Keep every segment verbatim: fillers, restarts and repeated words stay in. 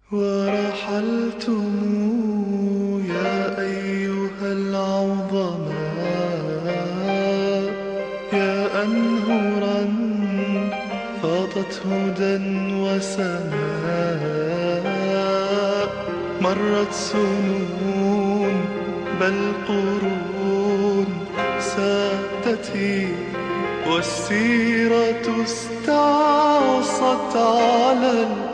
ورحلتم يا أيها العظماء، يا أنهرا فاضت هدى وسماء. مرت سنون بل قرون سادتي، والسيرة استعصت على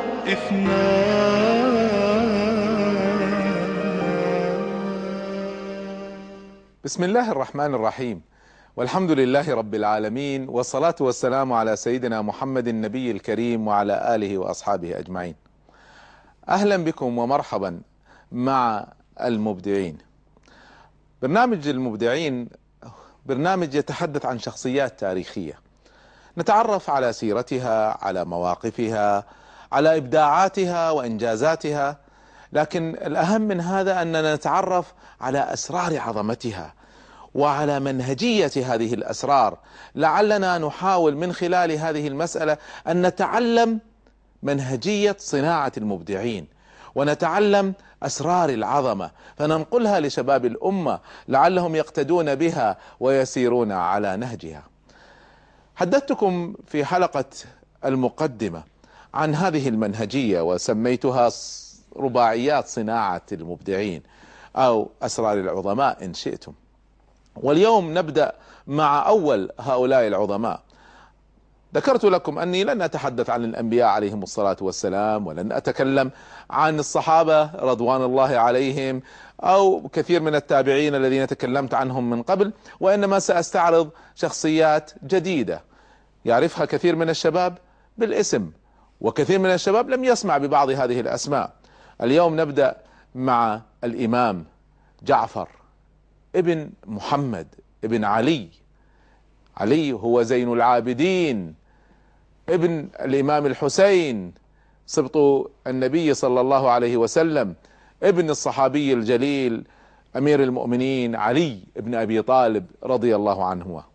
بسم الله الرحمن الرحيم، والحمد لله رب العالمين، والصلاة والسلام على سيدنا محمد النبي الكريم وعلى آله وأصحابه أجمعين. أهلا بكم ومرحبا مع المبدعين. برنامج المبدعين برنامج يتحدث عن شخصيات تاريخية، نتعرف على سيرتها، على مواقفها، على إبداعاتها وإنجازاتها، لكن الأهم من هذا أننا نتعرف على أسرار عظمتها وعلى منهجية هذه الأسرار. لعلنا نحاول من خلال هذه المسألة أن نتعلم منهجية صناعة المبدعين، ونتعلم أسرار العظمة فننقلها لشباب الأمة لعلهم يقتدون بها ويسيرون على نهجها. حدثتكم في حلقة المقدمة عن هذه المنهجية وسميتها رباعيات صناعة المبدعين أو أسرار العظماء إن شئتم. واليوم نبدأ مع أول هؤلاء العظماء. ذكرت لكم أني لن أتحدث عن الأنبياء عليهم الصلاة والسلام، ولن أتكلم عن الصحابة رضوان الله عليهم أو كثير من التابعين الذين تكلمت عنهم من قبل، وإنما سأستعرض شخصيات جديدة يعرفها كثير من الشباب بالاسم، وكثير من الشباب لم يسمع ببعض هذه الأسماء. اليوم نبدأ مع الإمام جعفر ابن محمد ابن علي. علي هو زين العابدين ابن الإمام الحسين سبط النبي صلى الله عليه وسلم، ابن الصحابي الجليل أمير المؤمنين علي ابن أبي طالب رضي الله عنه.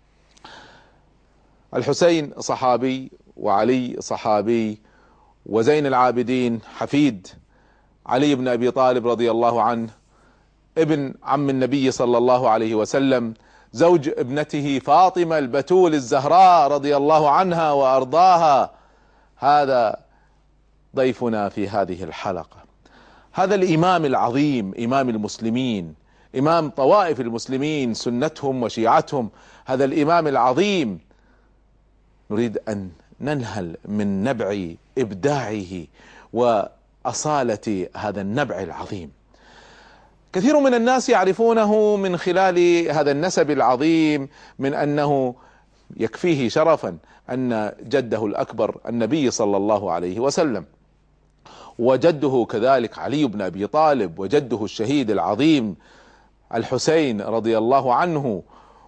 الحسين صحابي، وعلي صحابي، وزين العابدين حفيد علي بن أبي طالب رضي الله عنه، ابن عم النبي صلى الله عليه وسلم، زوج ابنته فاطمة البتول الزهراء رضي الله عنها وأرضاها. هذا ضيفنا في هذه الحلقة، هذا الإمام العظيم، إمام المسلمين، إمام طوائف المسلمين سنتهم وشيعتهم. هذا الإمام العظيم نريد أن ننهل من نبع إبداعه وأصالة هذا النبع العظيم. كثير من الناس يعرفونه من خلال هذا النسب العظيم، من أنه يكفيه شرفا أن جده الأكبر النبي صلى الله عليه وسلم، وجده كذلك علي بن أبي طالب، وجده الشهيد العظيم الحسين رضي الله عنه،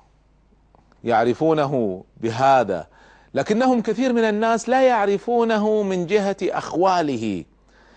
يعرفونه بهذا. لكنهم كثير من الناس لا يعرفونه من جهة أخواله.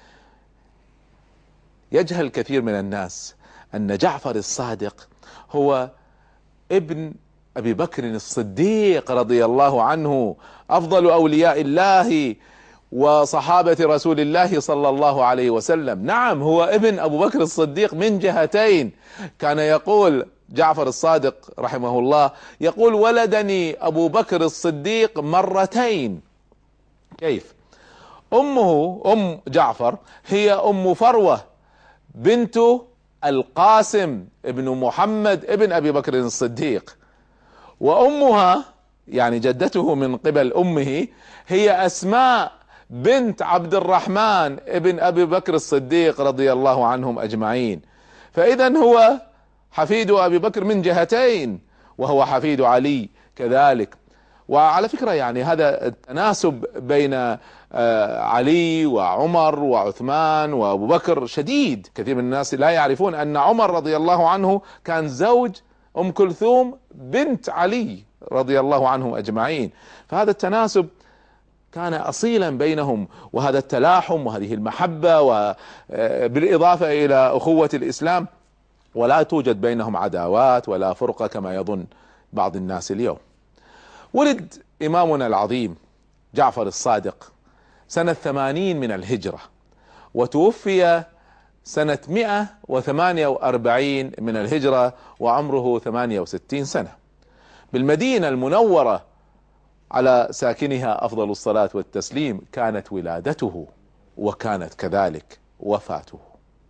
يجهل كثير من الناس أن جعفر الصادق هو ابن أبي بكر الصديق رضي الله عنه، أفضل أولياء الله وصحابة رسول الله صلى الله عليه وسلم. نعم، هو ابن أبو بكر الصديق من جهتين. كان يقول جعفر الصادق رحمه الله، يقول: ولدني أبو بكر الصديق مرتين. كيف؟ أمه أم جعفر هي أم فروة بنت القاسم ابن محمد ابن أبي بكر الصديق، وأمها يعني جدته من قبل أمه هي أسماء بنت عبد الرحمن ابن أبي بكر الصديق رضي الله عنهم أجمعين. فإذا هو حفيد أبي بكر من جهتين، وهو حفيد علي كذلك. وعلى فكرة يعني هذا التناسب بين علي وعمر وعثمان وأبو بكر شديد. كثير من الناس لا يعرفون أن عمر رضي الله عنه كان زوج أم كلثوم بنت علي رضي الله عنهم أجمعين. فهذا التناسب كان أصيلا بينهم، وهذا التلاحم وهذه المحبة، وبالإضافة إلى أخوة الإسلام، ولا توجد بينهم عداوات ولا فرقة كما يظن بعض الناس اليوم. ولد إمامنا العظيم جعفر الصادق سنة ثمانين من الهجرة، وتوفي سنة مئة وثمانية وأربعين من الهجرة وعمره ثمانية وستين سنة بالمدينة المنورة على ساكنها أفضل الصلاة والتسليم. كانت ولادته وكانت كذلك وفاته.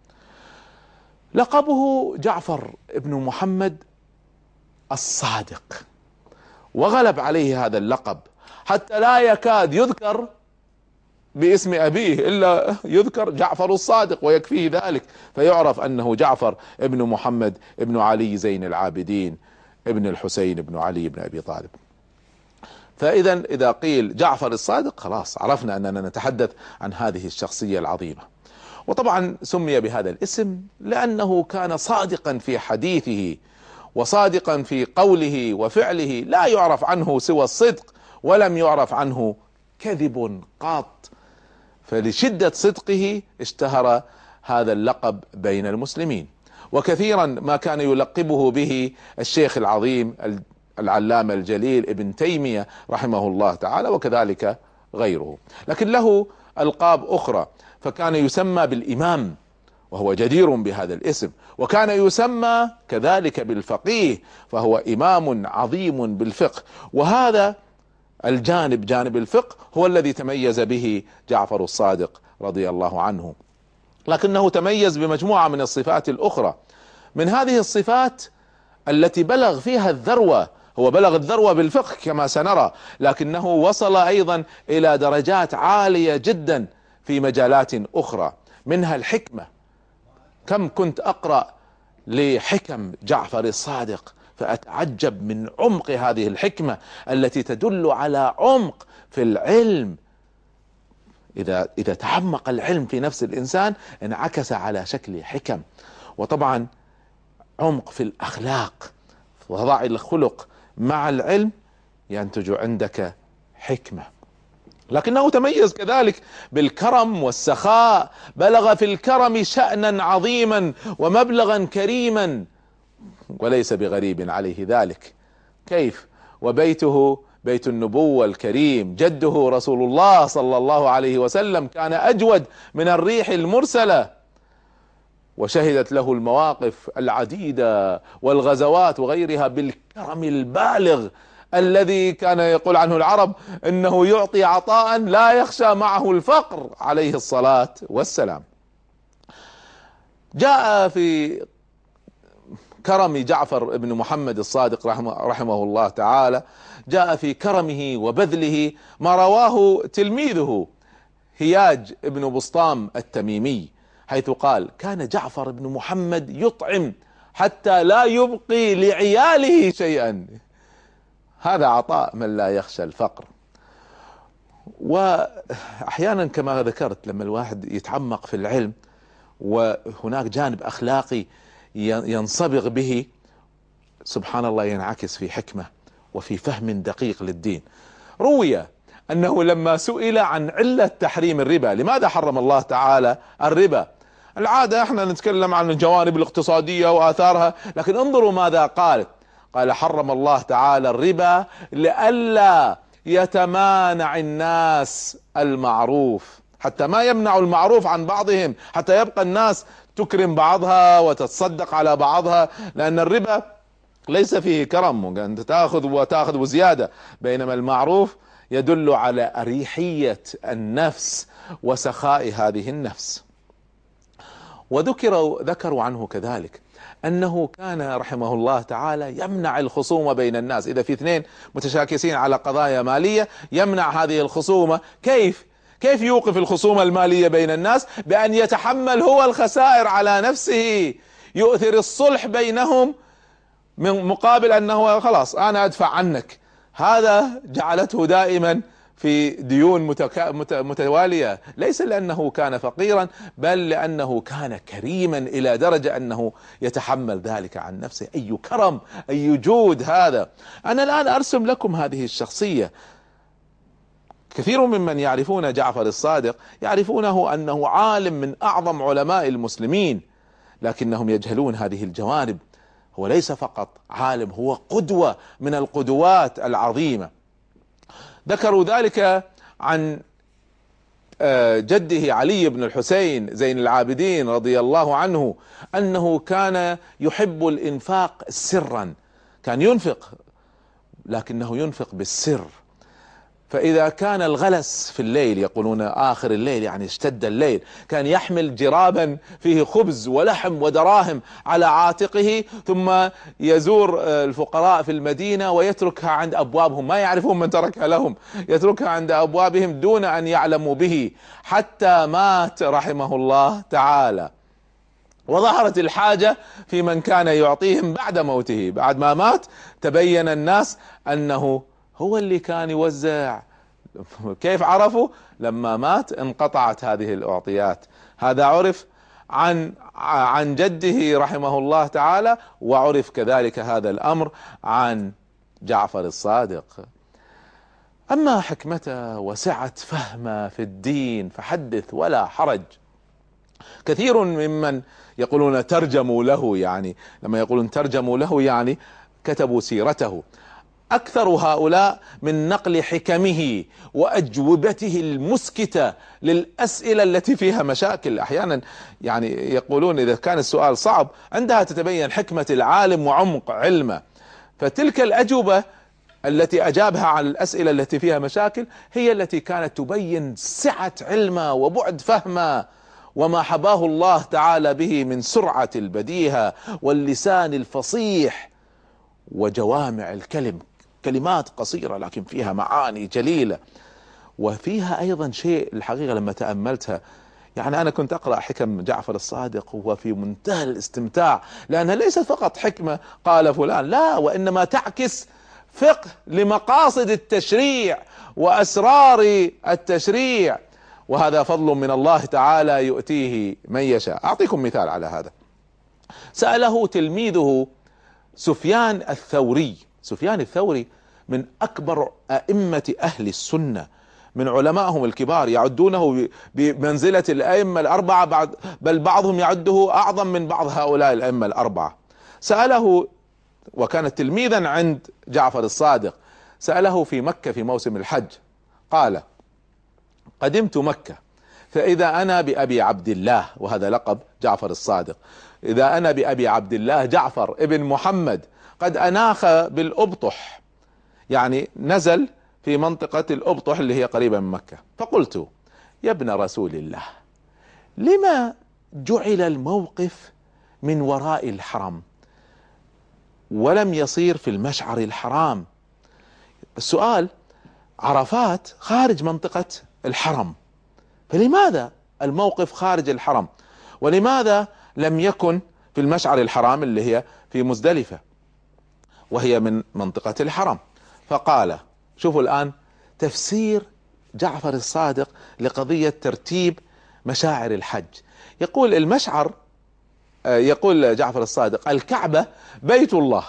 لقبه جعفر ابن محمد الصادق، وغلب عليه هذا اللقب حتى لا يكاد يذكر باسم أبيه إلا يذكر جعفر الصادق ويكفيه ذلك، فيعرف أنه جعفر ابن محمد ابن علي زين العابدين ابن الحسين ابن علي بن أبي طالب. فإذا إذا قيل جعفر الصادق خلاص عرفنا أننا نتحدث عن هذه الشخصية العظيمة. وطبعا سمي بهذا الاسم لأنه كان صادقا في حديثه وصادقا في قوله وفعله، لا يعرف عنه سوى الصدق ولم يعرف عنه كذب قط، فلشدة صدقه اشتهر هذا اللقب بين المسلمين. وكثيرا ما كان يلقبه به الشيخ العظيم العلامة الجليل ابن تيمية رحمه الله تعالى وكذلك غيره. لكن له ألقاب أخرى، فكان يسمى بالإمام وهو جدير بهذا الاسم، وكان يسمى كذلك بالفقيه فهو إمام عظيم بالفقه. وهذا الجانب جانب الفقه هو الذي تميز به جعفر الصادق رضي الله عنه، لكنه تميز بمجموعة من الصفات الأخرى. من هذه الصفات التي بلغ فيها الذروة، هو بلغ الذروة بالفقه كما سنرى، لكنه وصل أيضا إلى درجات عالية جدا في مجالات أخرى، منها الحكمة. كم كنت أقرأ لحكم جعفر الصادق فأتعجب من عمق هذه الحكمة التي تدل على عمق في العلم. إذا إذا تعمق العلم في نفس الإنسان انعكس على شكل حكم. وطبعا عمق في الأخلاق، وضع الخلق مع العلم ينتج عندك حكمة. لكنه تميز كذلك بالكرم والسخاء، بلغ في الكرم شأنا عظيما ومبلغا كريما، وليس بغريب عليه ذلك. كيف وبيته بيت النبوة الكريم، جده رسول الله صلى الله عليه وسلم كان أجود من الريح المرسلة، وشهدت له المواقف العديدة والغزوات وغيرها بالكرم البالغ الذي كان يقول عنه العرب انه يعطي عطاء لا يخشى معه الفقر عليه الصلاة والسلام. جاء في كرم جعفر بن محمد الصادق رحمه, رحمه الله تعالى، جاء في كرمه وبذله ما رواه تلميذه هياج بن بسطام التميمي، حيث قال: كان جعفر بن محمد يطعم حتى لا يبقي لعياله شيئا. هذا عطاء من لا يخشى الفقر. وأحيانا كما ذكرت لما الواحد يتعمق في العلم وهناك جانب أخلاقي ينصبغ به، سبحان الله ينعكس في حكمة وفي فهم دقيق للدين. روي أنه لما سئل عن علة تحريم الربا، لماذا حرم الله تعالى الربا؟ العادة احنا نتكلم عن الجوانب الاقتصادية وآثارها، لكن انظروا ماذا قال. قال: حرم الله تعالى الربا لئلا يتمانع الناس المعروف، حتى ما يمنع المعروف عن بعضهم، حتى يبقى الناس تكرم بعضها وتتصدق على بعضها، لأن الربا ليس فيه كرم، أنت تأخذ وتأخذ وزيادة، بينما المعروف يدل على أريحية النفس وسخاء هذه النفس. وذكروا ذكروا عنه كذلك أنه كان رحمه الله تعالى يمنع الخصومة بين الناس، إذا في اثنين متشاكسين على قضايا مالية يمنع هذه الخصومة. كيف؟ كيف يوقف الخصومة المالية بين الناس؟ بأن يتحمل هو الخسائر على نفسه، يؤثر الصلح بينهم من مقابل أنه خلاص أنا أدفع عنك. هذا جعلته دائما في ديون متكا... مت... متوالية، ليس لأنه كان فقيرا، بل لأنه كان كريما إلى درجة أنه يتحمل ذلك عن نفسه. أي كرم، أي جود هذا. أنا الآن أرسم لكم هذه الشخصية. كثير ممن يعرفون جعفر الصادق يعرفونه أنه عالم من أعظم علماء المسلمين، لكنهم يجهلون هذه الجوانب. هو ليس فقط عالم، هو قدوة من القدوات العظيمة. ذكروا ذلك عن جده علي بن الحسين زين العابدين رضي الله عنه أنه كان يحب الإنفاق سرا، كان ينفق لكنه ينفق بالسر. فإذا كان الغلس في الليل، يقولون آخر الليل يعني اشتد الليل، كان يحمل جرابا فيه خبز ولحم ودراهم على عاتقه، ثم يزور الفقراء في المدينة ويتركها عند أبوابهم، ما يعرفون من تركها لهم، يتركها عند أبوابهم دون أن يعلموا به، حتى مات رحمه الله تعالى. وظهرت الحاجة في من كان يعطيهم بعد موته، بعد ما مات تبين الناس أنه هو اللي كان يوزع. كيف عرفوا؟ لما مات انقطعت هذه الأعطيات. هذا عرف عن عن جده رحمه الله تعالى، وعرف كذلك هذا الأمر عن جعفر الصادق. أما حكمته وسعة فهمه في الدين فحدث ولا حرج. كثير ممن يقولون ترجموا له، يعني لما يقولون ترجموا له يعني كتبوا سيرته. أكثر هؤلاء من نقل حكمه وأجوبته المسكتة للأسئلة التي فيها مشاكل. أحيانا يعني يقولون إذا كان السؤال صعب عندها تتبين حكمة العالم وعمق علمه، فتلك الأجوبة التي أجابها على الأسئلة التي فيها مشاكل هي التي كانت تبين سعة علمه وبعد فهمه، وما حباه الله تعالى به من سرعة البديهة واللسان الفصيح وجوامع الكلم، كلمات قصيرة لكن فيها معاني جليلة. وفيها أيضا شيء الحقيقة لما تأملتها، يعني أنا كنت أقرأ حكم جعفر الصادق وفي منتهى الاستمتاع، لأنها ليست فقط حكمة قال فلان، لا، وإنما تعكس فقه لمقاصد التشريع وأسرار التشريع، وهذا فضل من الله تعالى يؤتيه من يشاء. أعطيكم مثال على هذا. سأله تلميذه سفيان الثوري. سفيان الثوري من أكبر أئمة أهل السنة، من علمائهم الكبار، يعدونه بمنزلة الأئمة الأربعة، بعد بل بعضهم يعده أعظم من بعض هؤلاء الأئمة الأربعة. سأله وكان تلميذا عند جعفر الصادق، سأله في مكة في موسم الحج، قال: قدمت مكة فإذا أنا بأبي عبد الله، وهذا لقب جعفر الصادق، إذا أنا بأبي عبد الله جعفر ابن محمد قد أناخ بالأبطح، يعني نزل في منطقة الأبطح اللي هي قريبة من مكة. فقلت: يا ابن رسول الله، لما جعل الموقف من وراء الحرم ولم يصير في المشعر الحرام؟ السؤال: عرفات خارج منطقة الحرم، فلماذا الموقف خارج الحرم؟ ولماذا لم يكن في المشعر الحرام اللي هي في مزدلفة وهي من منطقة الحرم؟ فقال، شوفوا الآن تفسير جعفر الصادق لقضية ترتيب مشاعر الحج. يقول المشعر، يقول جعفر الصادق: الكعبة بيت الله،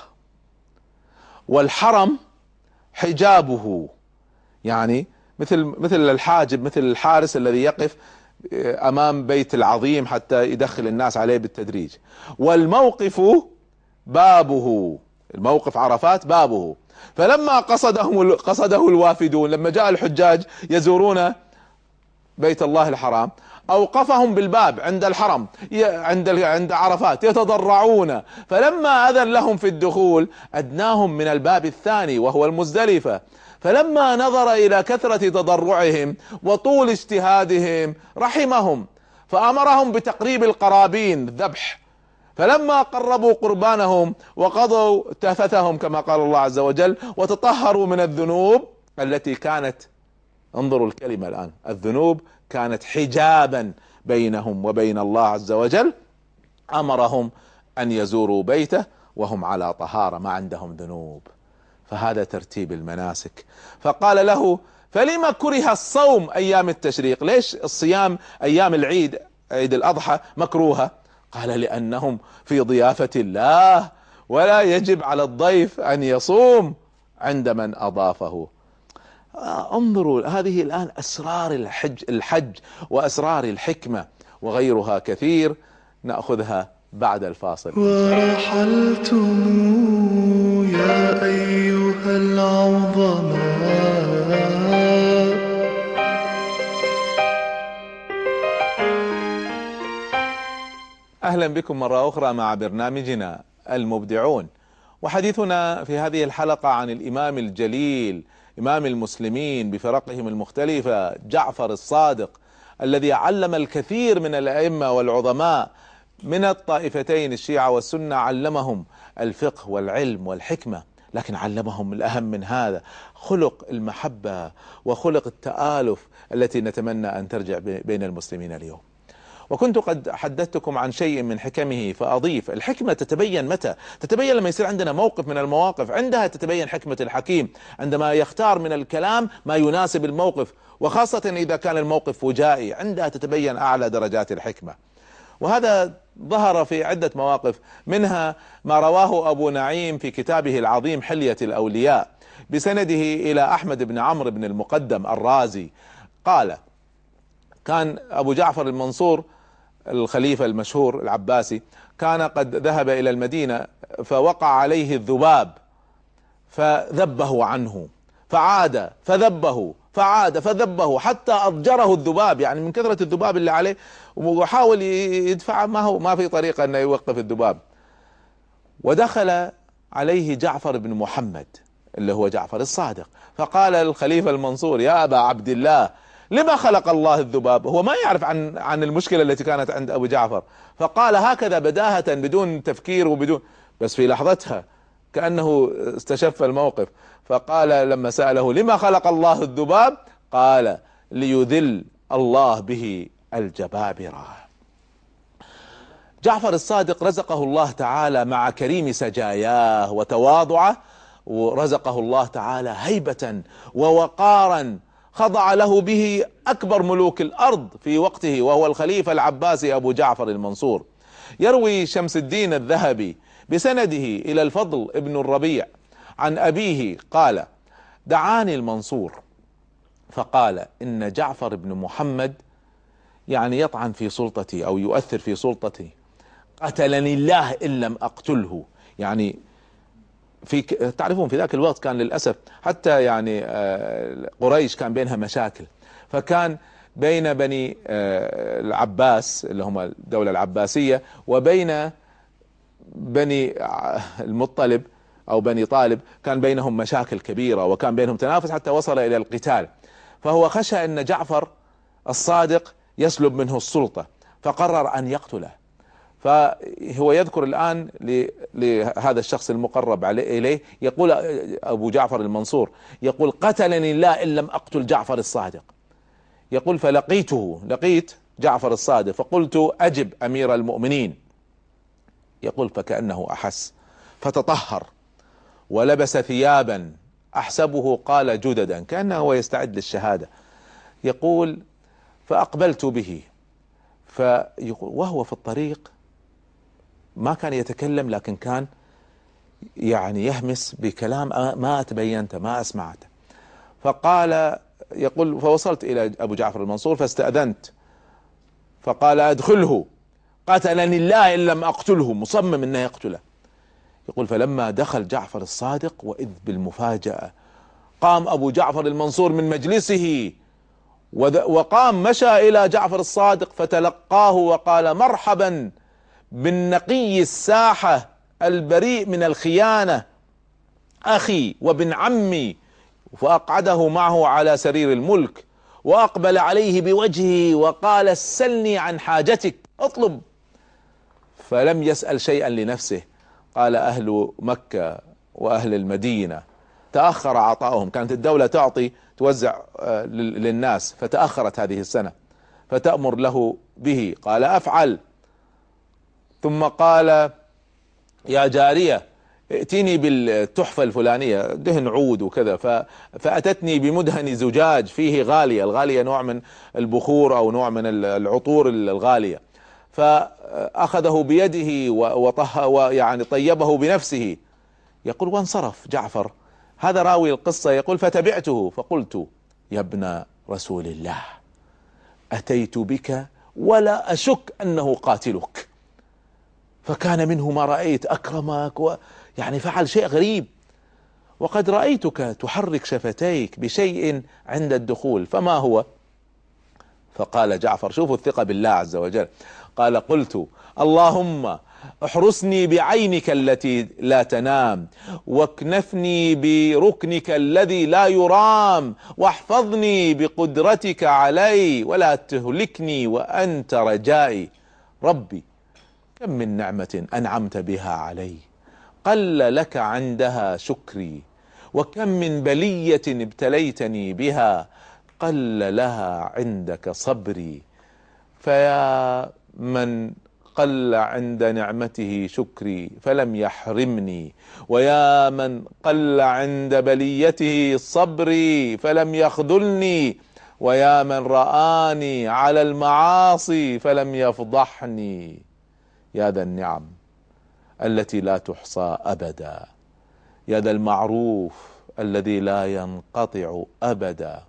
والحرم حجابه، يعني مثل مثل الحاجب، مثل الحارس الذي يقف امام بيت العظيم حتى يدخل الناس عليه بالتدريج. والموقف بابه، الموقف عرفات بابه. فلما قصدهم قصده الوافدون، لما جاء الحجاج يزورون بيت الله الحرام، اوقفهم بالباب عند الحرم عند عند عرفات يتضرعون، فلما اذن لهم في الدخول ادناهم من الباب الثاني وهو المزدلفة. فلما نظر الى كثرة تضرعهم وطول اجتهادهم رحمهم، فامرهم بتقريب القرابين الذبح. فلما قربوا قربانهم وقضوا تفثهم كما قال الله عز وجل وتطهروا من الذنوب التي كانت، انظروا الكلمة الآن، الذنوب كانت حجابا بينهم وبين الله عز وجل، امرهم ان يزوروا بيته وهم على طهارة ما عندهم ذنوب. فهذا ترتيب المناسك. فقال له: فلما كره الصوم ايام التشريق؟ ليش الصيام ايام العيد، عيد الاضحى، مكروهة؟ قال: لانهم في ضيافة الله، ولا يجب على الضيف ان يصوم عند من اضافه. انظروا هذه الآن أسرار الحج, الحج وأسرار الحكمة وغيرها كثير، نأخذها بعد الفاصل. ورحلتم يا أيها العظماء أهلا بكم مرة أخرى مع برنامجنا المبدعون، وحديثنا في هذه الحلقة عن الإمام الجليل إمام المسلمين بفرقهم المختلفة جعفر الصادق، الذي علم الكثير من الأئمة والعظماء من الطائفتين الشيعة والسنة، علمهم الفقه والعلم والحكمة، لكن علمهم الأهم من هذا خلق المحبة وخلق التآلف التي نتمنى أن ترجع بين المسلمين اليوم. وكنت قد حدثتكم عن شيء من حكمه، فأضيف: الحكمة تتبين متى؟ تتبين لما يصير عندنا موقف من المواقف، عندها تتبين حكمة الحكيم، عندما يختار من الكلام ما يناسب الموقف، وخاصة إذا كان الموقف فجائي، عندها تتبين أعلى درجات الحكمة. وهذا ظهر في عدة مواقف، منها ما رواه أبو نعيم في كتابه العظيم حلية الأولياء بسنده إلى أحمد بن عمرو بن المقدم الرازي، قال: كان أبو جعفر المنصور الخليفة المشهور العباسي كان قد ذهب إلى المدينة، فوقع عليه الذباب فذبه عنه، فعاد فذبه فعاد فذبه حتى أضجره الذباب، يعني من كثرة الذباب اللي عليه، وحاول يدفع، ما هو ما في طريقة أنه يوقف الذباب. ودخل عليه جعفر بن محمد اللي هو جعفر الصادق، فقال الخليفة المنصور: يا أبا عبد الله، لما خلق الله الذباب؟ هو ما يعرف عن عن المشكلة التي كانت عند أبو جعفر، فقال هكذا بداهة بدون تفكير وبدون، بس في لحظتها كأنه استشف الموقف، فقال لما سأله: لما خلق الله الذباب؟ قال: ليذل الله به الجبابرة. جعفر الصادق رزقه الله تعالى مع كريم سجاياه وتواضعه، ورزقه الله تعالى هيبة ووقارا خضع له به أكبر ملوك الأرض في وقته، وهو الخليفة العباسي أبو جعفر المنصور. يروي شمس الدين الذهبي بسنده إلى الفضل ابن الربيع عن أبيه قال: دعاني المنصور فقال: إن جعفر بن محمد يعني يطعن في سلطتي أو يؤثر في سلطتي، قتلني الله إن لم أقتله. يعني في تعرفون في ذاك الوقت كان للأسف حتى يعني قريش كان بينها مشاكل، فكان بين بني العباس اللي هم الدولة العباسية وبين بني المطلب أو بني طالب، كان بينهم مشاكل كبيرة وكان بينهم تنافس حتى وصل إلى القتال. فهو خشى أن جعفر الصادق يسلب منه السلطة، فقرر أن يقتله. فهو يذكر الآن لهذا الشخص المقرب إليه، يقول أبو جعفر المنصور، يقول: قتلني الله إن لم أقتل جعفر الصادق. يقول: فلقيته لقيت جعفر الصادق فقلت: أجب أمير المؤمنين. يقول: فكأنه أحس فتطهر ولبس ثيابا أحسبه قال جددا، كأنه هو يستعد للشهادة. يقول: فأقبلت به، فيقول وهو في الطريق ما كان يتكلم، لكن كان يعني يهمس بكلام ما تبينته ما أسمعته. فقال، يقول: فوصلت إلى أبو جعفر المنصور فاستأذنت، فقال: أدخله، قتلني الله إن لم أقتله، مصمم أنه يقتله. يقول: فلما دخل جعفر الصادق وإذ بالمفاجأة، قام أبو جعفر المنصور من مجلسه وقام مشى إلى جعفر الصادق فتلقاه وقال: مرحبا بالنقي الساحة البريء من الخيانة أخي وابن عمي. فأقعده معه على سرير الملك وأقبل عليه بوجهه وقال: سلني عن حاجتك، اطلب. فلم يسأل شيئا لنفسه. قال: أهل مكة وأهل المدينة تأخر عطاؤهم، كانت الدولة تعطي توزع للناس فتأخرت هذه السنة، فتأمر له به. قال: أفعل. ثم قال: يا جارية ائتني بالتحفة الفلانية، دهن عود وكذا. فأتتني بمدهن زجاج فيه غالية، الغالية نوع من البخور أو نوع من العطور الغالية، فأخذه بيده وطه ويعني طيبه بنفسه. يقول: وانصرف جعفر، هذا راوي القصة، يقول: فتبعته فقلت: يا ابن رسول الله، أتيت بك ولا أشك أنه قاتلك. فكان منه ما رأيت، أكرمك ويعني فعل شيء غريب، وقد رأيتك تحرك شفتيك بشيء عند الدخول، فما هو؟ فقال جعفر، شوفوا الثقة بالله عز وجل، قال: قلت: اللهم احرسني بعينك التي لا تنام، واكنفني بركنك الذي لا يرام، واحفظني بقدرتك علي، ولا تهلكني وأنت رجائي. ربي، كم من نعمة أنعمت بها علي قل لك عندها شكري، وكم من بلية ابتليتني بها قل لها عندك صبري. فيا من قل عند نعمته شكري فلم يحرمني، ويا من قل عند بليته صبري فلم يخذلني، ويا من رآني على المعاصي فلم يفضحني. يا ذا النعم التي لا تحصى أبدا، يا ذا المعروف الذي لا ينقطع أبدا،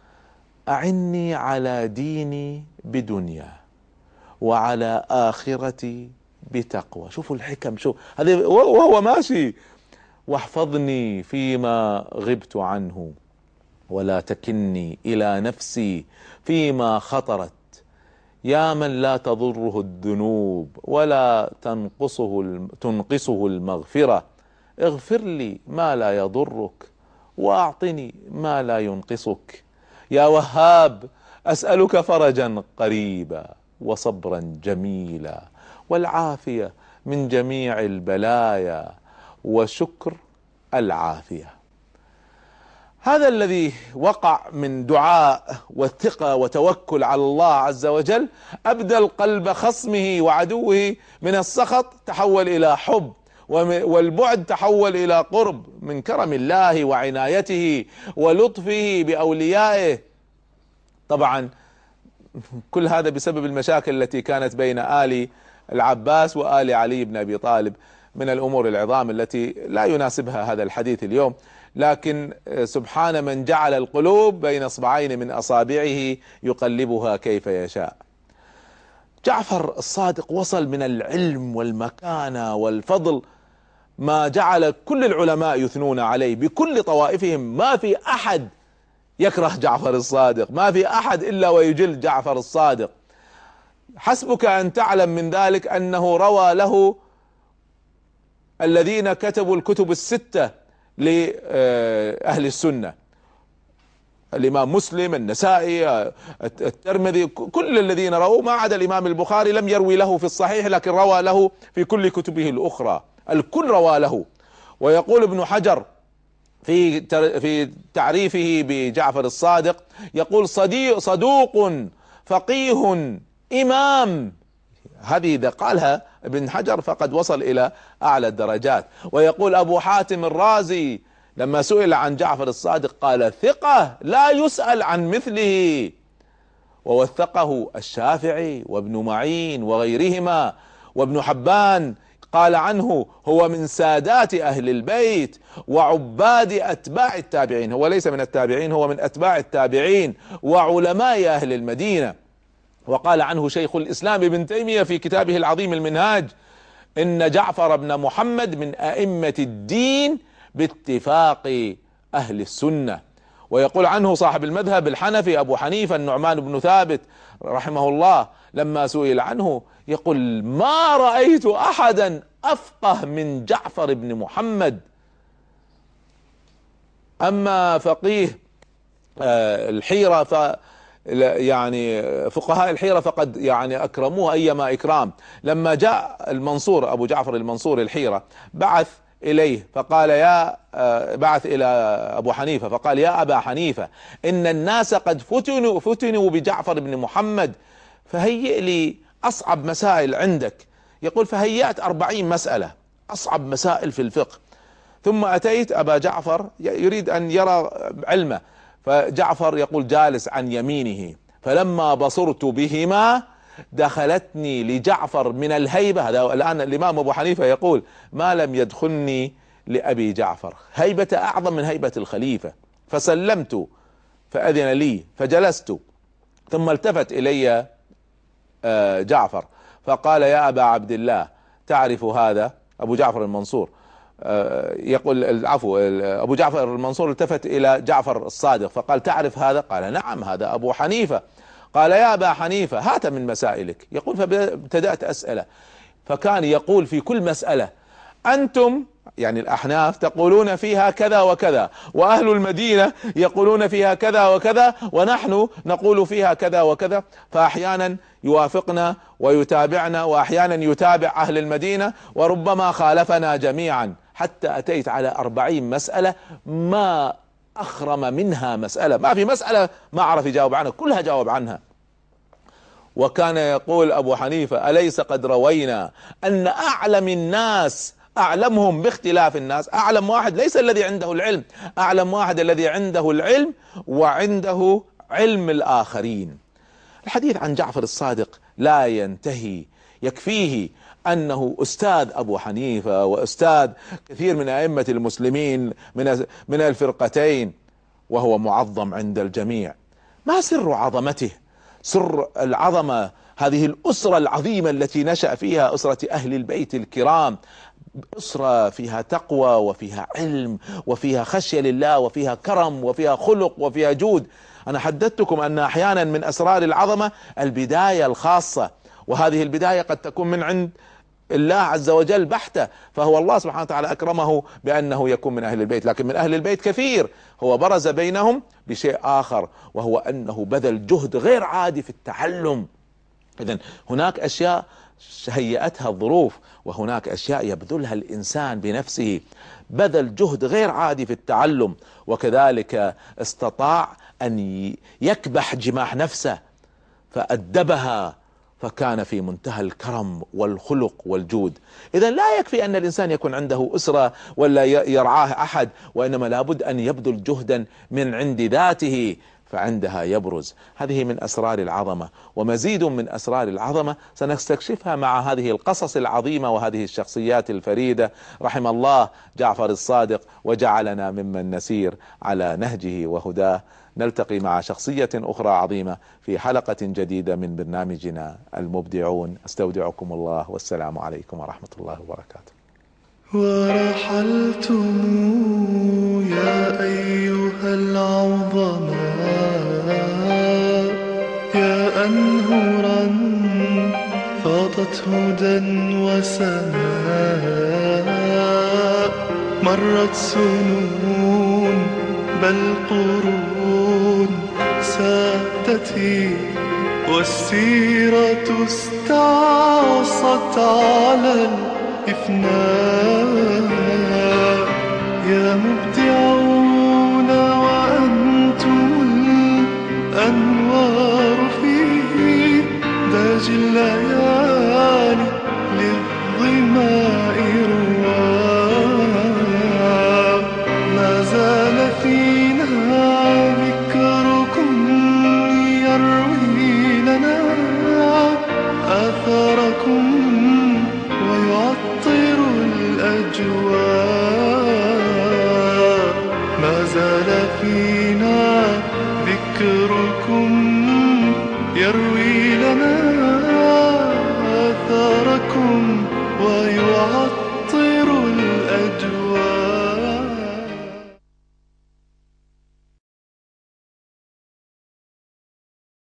أعني على ديني بدنيا، وعلى آخرتي بتقوى. شوفوا الحكم، شوف هذه وهو ماشي: واحفظني فيما غبت عنه، ولا تكلني إلى نفسي فيما خطرت. يا من لا تضره الذنوب ولا تنقصه تنقصه المغفرة، اغفر لي ما لا يضرك، وأعطني ما لا ينقصك. يا وهاب، أسألك فرجا قريبا، وصبرا جميلا، والعافية من جميع البلايا، وشكر العافية. هذا الذي وقع من دعاء والثقة وتوكل على الله عز وجل، أبدل قلب خصمه وعدوه من السخط تحول إلى حب، والبعد تحول إلى قرب، من كرم الله وعنايته ولطفه بأوليائه. طبعا كل هذا بسبب المشاكل التي كانت بين آل العباس وآل علي بن أبي طالب، من الأمور العظام التي لا يناسبها هذا الحديث اليوم، لكن سبحان من جعل القلوب بين اصبعين من أصابعه يقلبها كيف يشاء. جعفر الصادق وصل من العلم والمكانة والفضل ما جعل كل العلماء يثنون عليه بكل طوائفهم. ما في أحد يكره جعفر الصادق، ما في أحد إلا ويجل جعفر الصادق. حسبك أن تعلم من ذلك أنه روى له الذين كتبوا الكتب الستة لأهل السنة: الإمام مسلم، النسائي، الترمذي، كل الذين رووا، ما عدا الإمام البخاري لم يروي له في الصحيح، لكن روى له في كل كتبه الأخرى، الكل روى له. ويقول ابن حجر في في تعريفه بجعفر الصادق، يقول: صديق صدوق فقيه إمام. هذه إذا قالها ابن حجر فقد وصل إلى أعلى الدرجات. ويقول أبو حاتم الرازي لما سئل عن جعفر الصادق قال: ثقة لا يسأل عن مثله. ووثقه الشافعي وابن معين وغيرهما. وابن حبان قال عنه: هو من سادات أهل البيت وعباد أتباع التابعين. هو ليس من التابعين، هو من أتباع التابعين وعلماء أهل المدينة. وقال عنه شيخ الإسلام ابن تيمية في كتابه العظيم المنهاج: إن جعفر بن محمد من أئمة الدين باتفاق أهل السنة. ويقول عنه صاحب المذهب الحنفي أبو حنيفة النعمان بن ثابت رحمه الله لما سئل عنه يقول: ما رأيت أحدا أفقه من جعفر بن محمد. أما فقيه الحيرة ف يعني فقهاء الحيرة فقد يعني أكرموه أيما إكرام. لما جاء المنصور أبو جعفر المنصور الحيرة بعث إليه فقال: يا بعث إلى أبو حنيفة فقال: يا أبا حنيفة، إن الناس قد فتنوا فتنوا بجعفر بن محمد، فهيئ لي أصعب مسائل عندك. يقول: فهيأت أربعين مسألة أصعب مسائل في الفقه، ثم أتيت أبا جعفر يريد أن يرى علمه، فجعفر يقول جالس عن يمينه، فلما بصرت بهما دخلتني لجعفر من الهيبة. هذا الآن الإمام أبو حنيفة يقول: ما لم يدخلني لأبي جعفر هيبة أعظم من هيبة الخليفة. فسلمت فأذن لي فجلست، ثم التفت إلي جعفر فقال: يا أبا عبد الله، تعرف هذا؟ أبو جعفر المنصور يقول العفو أبو جعفر المنصور التفت إلى جعفر الصادق فقال: تعرف هذا؟ قال: نعم، هذا أبو حنيفة. قال يا أبا حنيفة هات من مسائلك. يقول فابتدأت أسأله، فكان يقول في كل مسألة أنتم يعني الأحناف تقولون فيها كذا وكذا، وأهل المدينة يقولون فيها كذا وكذا، ونحن نقول فيها كذا وكذا. فأحيانا يوافقنا ويتابعنا، وأحيانا يتابع أهل المدينة، وربما خالفنا جميعا، حتى أتيت على أربعين مسألة ما أخرم منها مسألة، ما في مسألة ما عرف يجاوب عنها، كلها جاوب عنها. وكان يقول أبو حنيفة أليس قد روينا أن أعلم الناس أعلمهم باختلاف الناس، أعلم واحد ليس الذي عنده العلم، أعلم واحد الذي عنده العلم وعنده علم الآخرين. الحديث عن جعفر الصادق لا ينتهي، يكفيه أنه أستاذ أبو حنيفة وأستاذ كثير من أئمة المسلمين من من الفرقتين، وهو معظم عند الجميع. ما سر عظمته؟ سر العظمة هذه الأسرة العظيمة التي نشأ فيها، أسرة أهل البيت الكرام، أسرة فيها تقوى وفيها علم وفيها خشية لله وفيها كرم وفيها خلق وفيها جود. أنا حدثتكم أن أحيانا من أسرار العظمة البداية الخاصة، وهذه البداية قد تكون من عند الله عز وجل بحتة، فهو الله سبحانه وتعالى أكرمه بأنه يكون من أهل البيت. لكن من أهل البيت كثير هو برز بينهم بشيء آخر، وهو أنه بذل جهد غير عادي في التعلم. إذن هناك أشياء هيئتها الظروف، وهناك أشياء يبذلها الإنسان بنفسه. بذل جهد غير عادي في التعلم، وكذلك استطاع أن يكبح جماح نفسه فأدبها، فكان في منتهى الكرم والخلق والجود. إذا لا يكفي أن الإنسان يكون عنده أسرة ولا يرعاه أحد، وإنما لابد أن يبذل جهدا من عند ذاته، فعندها يبرز. هذه من أسرار العظمة، ومزيد من أسرار العظمة سنستكشفها مع هذه القصص العظيمة وهذه الشخصيات الفريدة. رحم الله جعفر الصادق وجعلنا ممن نسير على نهجه وهداه. نلتقي مع شخصية أخرى عظيمة في حلقة جديدة من برنامجنا المبدعون. استودعكم الله، والسلام عليكم ورحمة الله وبركاته. ورحلتم يا أيها العظماء، يا أنهرا فاضت هدى وسماء، مرت سنون بل قرون سادتي، والسيرة استعصت على الإفناء. يا مبدعون وأنتم الأنوار في داج الليالي للظماء رواء. ما زال فينا ذكركم يروي لنا آثاركم ويعطر الأجواء. ما زال فينا